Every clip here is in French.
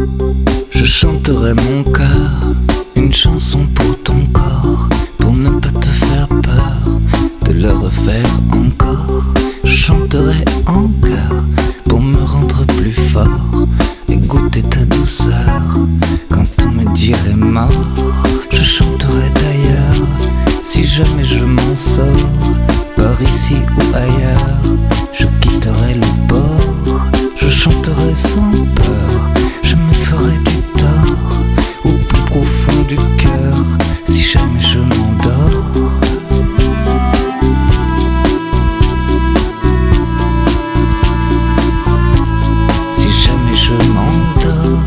Je chanterai mon cœur, une chanson pour ton corps, pour ne pas te faire peur de le refaire encore. Je chanterai en chœur pour me rendre plus fort et goûter ta douceur quand on me dirait mort. Je chanterai d'ailleurs si jamais je m'en sors, par ici ou ailleurs, je quitterai le bord. Je chanterai sans peur, je me ferai du tort au plus profond du cœur si jamais je m'endors. Si jamais je m'endors.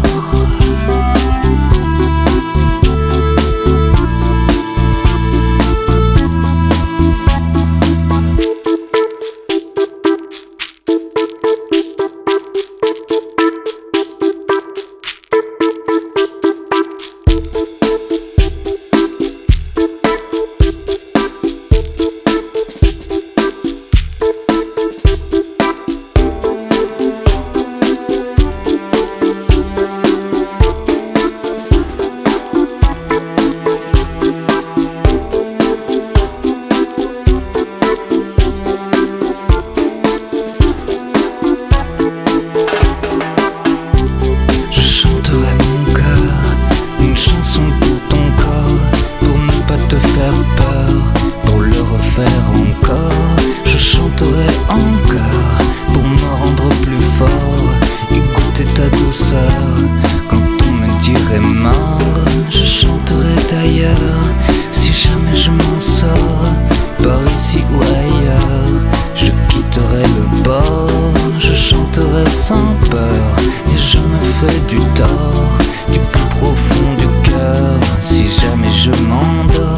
Encore, je chanterai encore pour me rendre plus fort et goûter ta douceur quand on me dirait mort. Je chanterai d'ailleurs si jamais je m'en sors, par ici ou ailleurs, je quitterai le bord. Je chanterai sans peur et je me fais du tort du plus profond du cœur si jamais je m'endors.